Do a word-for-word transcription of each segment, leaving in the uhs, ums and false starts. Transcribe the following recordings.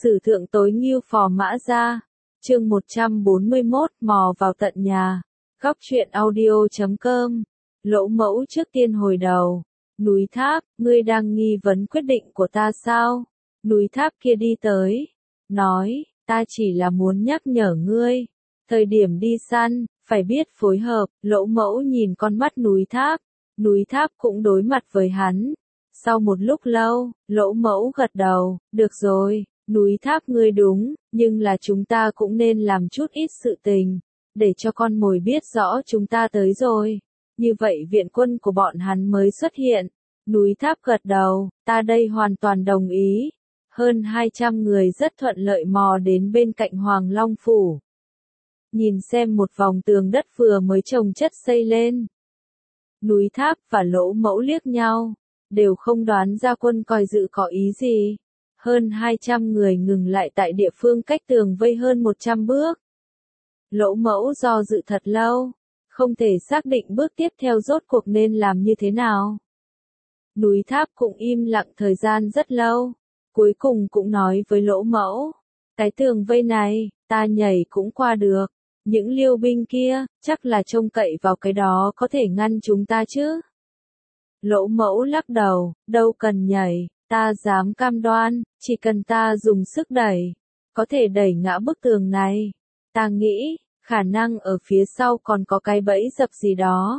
Sử thượng tối ngưu phò mã ra. Chương một trăm bốn mươi mốt mò vào tận nhà. Góc truyện audio chấm com. Lỗ mẫu trước tiên hồi đầu. Núi Tháp, ngươi đang nghi vấn quyết định của ta sao? Núi Tháp kia đi tới. Nói, ta chỉ là muốn nhắc nhở ngươi. Thời điểm đi săn, phải biết phối hợp. Lỗ mẫu nhìn con mắt Núi Tháp. Núi Tháp cũng đối mặt với hắn. Sau một lúc lâu, Lỗ mẫu gật đầu, được rồi, Núi Tháp ngươi đúng, nhưng là chúng ta cũng nên làm chút ít sự tình, để cho con mồi biết rõ chúng ta tới rồi. Như vậy viện quân của bọn hắn mới xuất hiện. Núi Tháp gật đầu, ta đây hoàn toàn đồng ý. Hơn hai trăm người rất thuận lợi mò đến bên cạnh Hoàng Long Phủ. Nhìn xem một vòng tường đất vừa mới trồng chất xây lên. Núi Tháp và Lỗ mẫu liếc nhau, đều không đoán ra quân coi dự có ý gì. Hơn hai trăm người ngừng lại tại địa phương cách tường vây hơn một trăm bước. Lỗ mẫu do dự thật lâu, không thể xác định bước tiếp theo rốt cuộc nên làm như thế nào. Núi Tháp cũng im lặng thời gian rất lâu, cuối cùng cũng nói với Lỗ mẫu, cái tường vây này, ta nhảy cũng qua được, những liêu binh kia, chắc là trông cậy vào cái đó có thể ngăn chúng ta chứ. Lỗ mẫu lắc đầu, đâu cần nhảy, ta dám cam đoan, chỉ cần ta dùng sức đẩy, có thể đẩy ngã bức tường này. Ta nghĩ, khả năng ở phía sau còn có cái bẫy dập gì đó.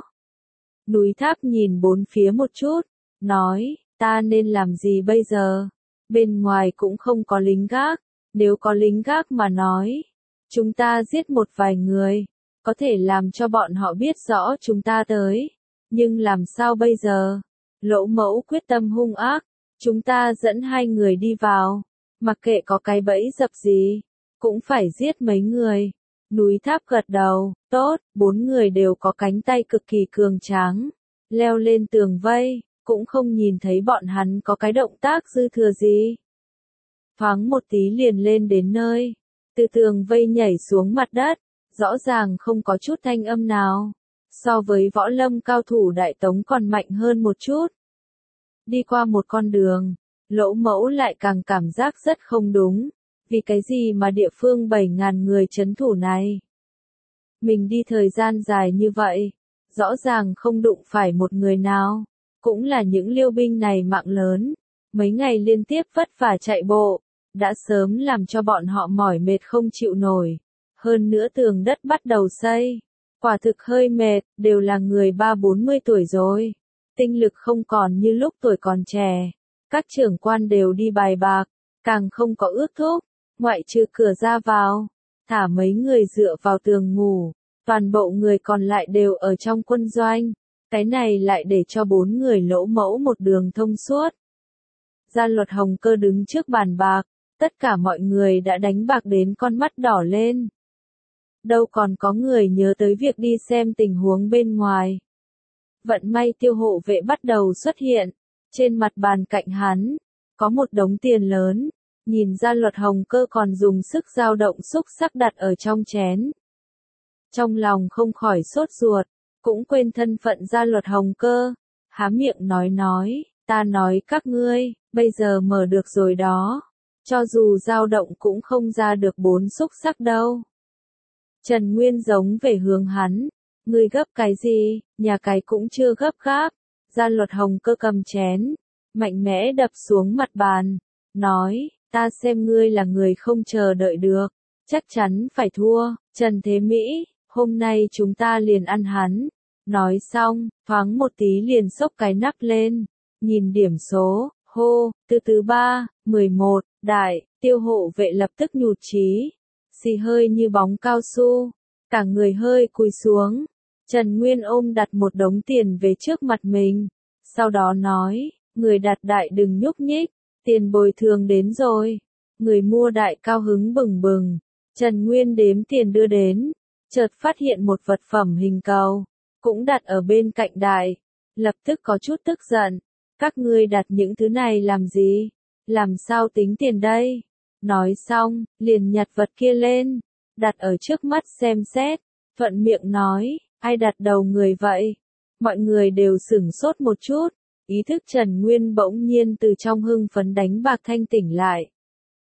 Núi Tháp nhìn bốn phía một chút, nói, ta nên làm gì bây giờ? Bên ngoài cũng không có lính gác, nếu có lính gác mà nói, chúng ta giết một vài người, có thể làm cho bọn họ biết rõ chúng ta tới. Nhưng làm sao bây giờ? Lỗ mẫu quyết tâm hung ác, chúng ta dẫn hai người đi vào, mặc kệ có cái bẫy dập gì, cũng phải giết mấy người. Núi Tháp gật đầu, tốt, bốn người đều có cánh tay cực kỳ cường tráng, leo lên tường vây, cũng không nhìn thấy bọn hắn có cái động tác dư thừa gì. Thoáng một tí liền lên đến nơi, từ tường vây nhảy xuống mặt đất, rõ ràng không có chút thanh âm nào. So với võ lâm cao thủ Đại Tống còn mạnh hơn một chút. Đi qua một con đường, Lỗ mẫu lại càng cảm giác rất không đúng. Vì cái gì mà địa phương bảy ngàn người trấn thủ này? Mình đi thời gian dài như vậy, rõ ràng không đụng phải một người nào. Cũng là những liêu binh này mạng lớn. Mấy ngày liên tiếp vất vả chạy bộ, đã sớm làm cho bọn họ mỏi mệt không chịu nổi. Hơn nữa tường đất bắt đầu xây. Quả thực hơi mệt, đều là người ba bốn mươi tuổi rồi. Tinh lực không còn như lúc tuổi còn trẻ. Các trưởng quan đều đi bài bạc, càng không có ước thúc, ngoại trừ cửa ra vào. Thả mấy người dựa vào tường ngủ, toàn bộ người còn lại đều ở trong quân doanh. Cái này lại để cho bốn người Lỗ mẫu một đường thông suốt. Gia Luật Hồng Cơ đứng trước bàn bạc, tất cả mọi người đã đánh bạc đến con mắt đỏ lên. Đâu còn có người nhớ tới việc đi xem tình huống bên ngoài. Vận may Tiêu hộ vệ bắt đầu xuất hiện. Trên mặt bàn cạnh hắn, có một đống tiền lớn. Nhìn ra Luật Hồng Cơ còn dùng sức dao động xúc sắc đặt ở trong chén. Trong lòng không khỏi sốt ruột, cũng quên thân phận Gia Luật Hồng Cơ. Há miệng nói nói, ta nói các ngươi, bây giờ mở được rồi đó. Cho dù dao động cũng không ra được bốn xúc sắc đâu. Trần Nguyên giống về hướng hắn, ngươi gấp cái gì, nhà cái cũng chưa gấp gáp. Gia Luật Hồng Cơ cầm chén, mạnh mẽ đập xuống mặt bàn, nói, ta xem ngươi là người không chờ đợi được, chắc chắn phải thua, Trần Thế Mỹ, hôm nay chúng ta liền ăn hắn. Nói xong, thoáng một tí liền xốc cái nắp lên, nhìn điểm số, hô, từ thứ ba, mười một, đại, Tiêu hộ vệ lập tức nhụt chí. Xì hơi như bóng cao su, cả người hơi cúi xuống. Trần Nguyên ôm đặt một đống tiền về trước mặt mình, sau đó nói, người đặt đại đừng nhúc nhích, tiền bồi thường đến rồi. Người mua đại cao hứng bừng bừng, Trần Nguyên đếm tiền đưa đến, chợt phát hiện một vật phẩm hình cầu, cũng đặt ở bên cạnh đại, lập tức có chút tức giận, các ngươi đặt những thứ này làm gì, làm sao tính tiền đây? Nói xong, liền nhặt vật kia lên, đặt ở trước mắt xem xét, thuận miệng nói, ai đặt đầu người vậy? Mọi người đều sửng sốt một chút, ý thức Trần Nguyên bỗng nhiên từ trong hưng phấn đánh bạc thanh tỉnh lại.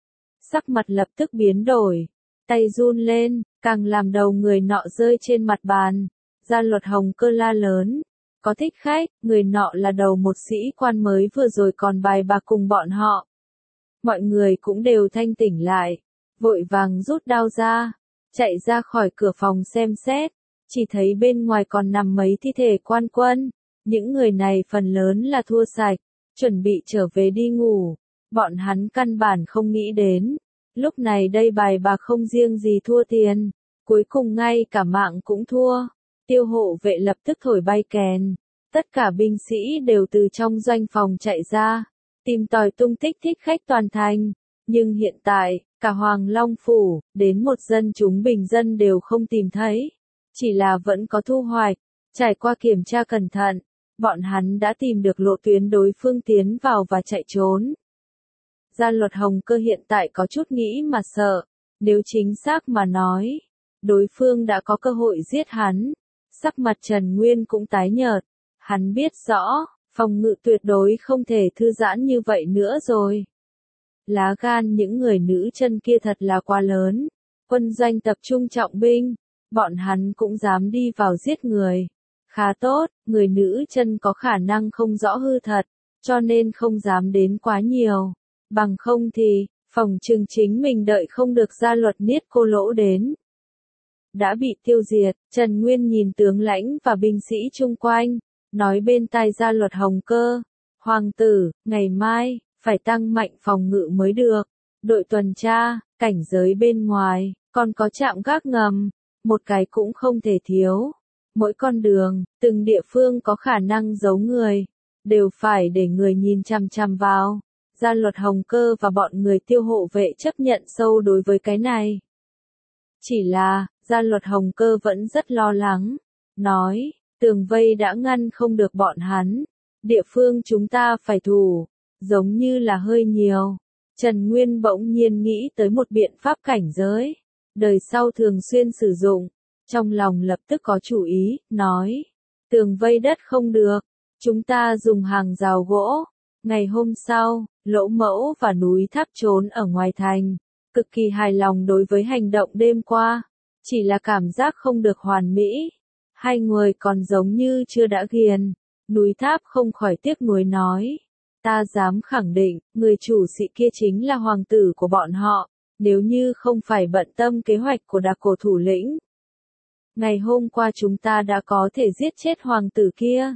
Sắc mặt lập tức biến đổi, tay run lên, càng làm đầu người nọ rơi trên mặt bàn. Gia Luật Hồng Cơ la lớn, có thích khách, người nọ là đầu một sĩ quan mới vừa rồi còn bài bạc cùng bọn họ. Mọi người cũng đều thanh tỉnh lại, vội vàng rút đao ra, chạy ra khỏi cửa phòng xem xét, chỉ thấy bên ngoài còn nằm mấy thi thể quan quân. Những người này phần lớn là thua sạch, chuẩn bị trở về đi ngủ. Bọn hắn căn bản không nghĩ đến, lúc này đây bài bạc không riêng gì thua tiền, cuối cùng ngay cả mạng cũng thua. Tiêu hộ vệ lập tức thổi bay kèn, tất cả binh sĩ đều từ trong doanh phòng chạy ra, tìm tòi tung tích thích khách toàn thành. Nhưng hiện tại, cả Hoàng Long Phủ, đến một dân chúng bình dân đều không tìm thấy, chỉ là vẫn có thu hoạch. Trải qua kiểm tra cẩn thận, bọn hắn đã tìm được lộ tuyến đối phương tiến vào và chạy trốn. Gia Luật Hồng Cơ hiện tại có chút nghĩ mà sợ, nếu chính xác mà nói, đối phương đã có cơ hội giết hắn. Sắc mặt Trần Nguyên cũng tái nhợt, hắn biết rõ, phòng ngự tuyệt đối không thể thư giãn như vậy nữa rồi. Lá gan những người nữ chân kia thật là quá lớn, quân doanh tập trung trọng binh, bọn hắn cũng dám đi vào giết người. Khá tốt, người nữ chân có khả năng không rõ hư thật, cho nên không dám đến quá nhiều. Bằng không thì, phòng trừng chính mình đợi không được Gia Luật Niết Cô Lỗ đến. Đã bị tiêu diệt, Trần Nguyên nhìn tướng lãnh và binh sĩ chung quanh, nói bên tai Gia Luật Hồng Cơ. Hoàng tử, ngày mai, phải tăng mạnh phòng ngự mới được. Đội tuần tra, cảnh giới bên ngoài, còn có trạm gác ngầm, một cái cũng không thể thiếu. Mỗi con đường, từng địa phương có khả năng giấu người, đều phải để người nhìn chằm chằm vào. Gia Luật Hồng Cơ và bọn người Tiêu hộ vệ chấp nhận sâu đối với cái này. Chỉ là, Gia Luật Hồng Cơ vẫn rất lo lắng, nói, tường vây đã ngăn không được bọn hắn, địa phương chúng ta phải thủ, giống như là hơi nhiều. Trần Nguyên bỗng nhiên nghĩ tới một biện pháp cảnh giới, đời sau thường xuyên sử dụng, trong lòng lập tức có chủ ý, nói, tường vây đất không được, chúng ta dùng hàng rào gỗ. Ngày hôm sau, Lỗ Mẫu và Núi Tháp trốn ở ngoài thành, cực kỳ hài lòng đối với hành động đêm qua, chỉ là cảm giác không được hoàn mỹ. Hai người còn giống như chưa đã ghiền. Núi Tháp không khỏi tiếc nuối nói, ta dám khẳng định, người chủ sĩ kia chính là hoàng tử của bọn họ, nếu như không phải bận tâm kế hoạch của Đạc Cổ thủ lĩnh. Ngày hôm qua chúng ta đã có thể giết chết hoàng tử kia.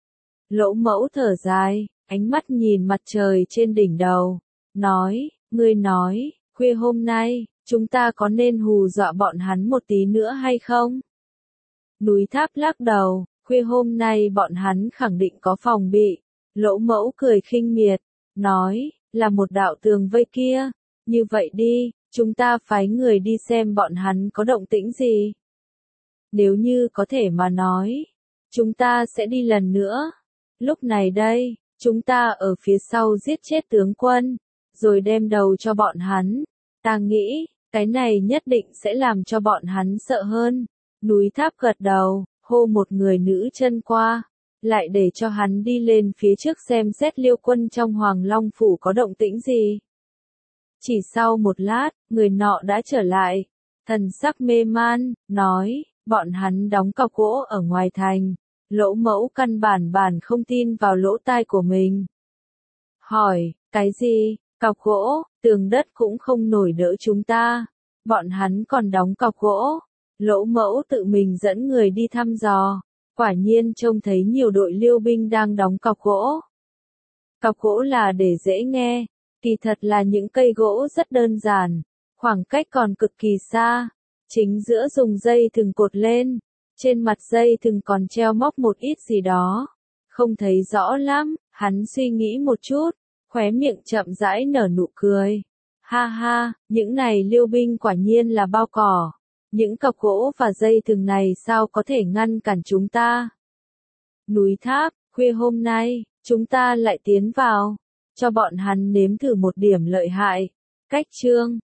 Lỗ Mẫu thở dài, ánh mắt nhìn mặt trời trên đỉnh đầu, nói, ngươi nói, khuya hôm nay, chúng ta có nên hù dọa bọn hắn một tí nữa hay không? Núi Tháp lắc đầu, khuya hôm nay bọn hắn khẳng định có phòng bị. Lỗ Mẫu cười khinh miệt, nói, là một đạo tường vây kia, như vậy đi, chúng ta phái người đi xem bọn hắn có động tĩnh gì. Nếu như có thể mà nói, chúng ta sẽ đi lần nữa. Lúc này đây, chúng ta ở phía sau giết chết tướng quân, rồi đem đầu cho bọn hắn. Ta nghĩ, cái này nhất định sẽ làm cho bọn hắn sợ hơn. Núi Tháp gật đầu, hô một người nữ chân qua, lại để cho hắn đi lên phía trước xem xét Liêu quân trong Hoàng Long Phủ có động tĩnh gì. Chỉ sau một lát, người nọ đã trở lại, thần sắc mê man, nói, bọn hắn đóng cọc gỗ ở ngoài thành. Lỗ Mẫu căn bản bản không tin vào lỗ tai của mình. Hỏi, cái gì, cọc gỗ, tường đất cũng không nổi đỡ chúng ta, bọn hắn còn đóng cọc gỗ. Lỗ Mẫu tự mình dẫn người đi thăm dò, quả nhiên trông thấy nhiều đội liêu binh đang đóng cọc gỗ. Cọc gỗ là để dễ nghe, kỳ thật là những cây gỗ rất đơn giản, khoảng cách còn cực kỳ xa, chính giữa dùng dây thừng cột lên, trên mặt dây thừng còn treo móc một ít gì đó, không thấy rõ lắm. Hắn suy nghĩ một chút, khóe miệng chậm rãi nở nụ cười. Ha ha, những này liêu binh quả nhiên là bao cỏ. Những cọc gỗ và dây thừng này sao có thể ngăn cản chúng ta? Núi Tháp, khuya hôm nay, chúng ta lại tiến vào, cho bọn hắn nếm thử một điểm lợi hại. Cách chương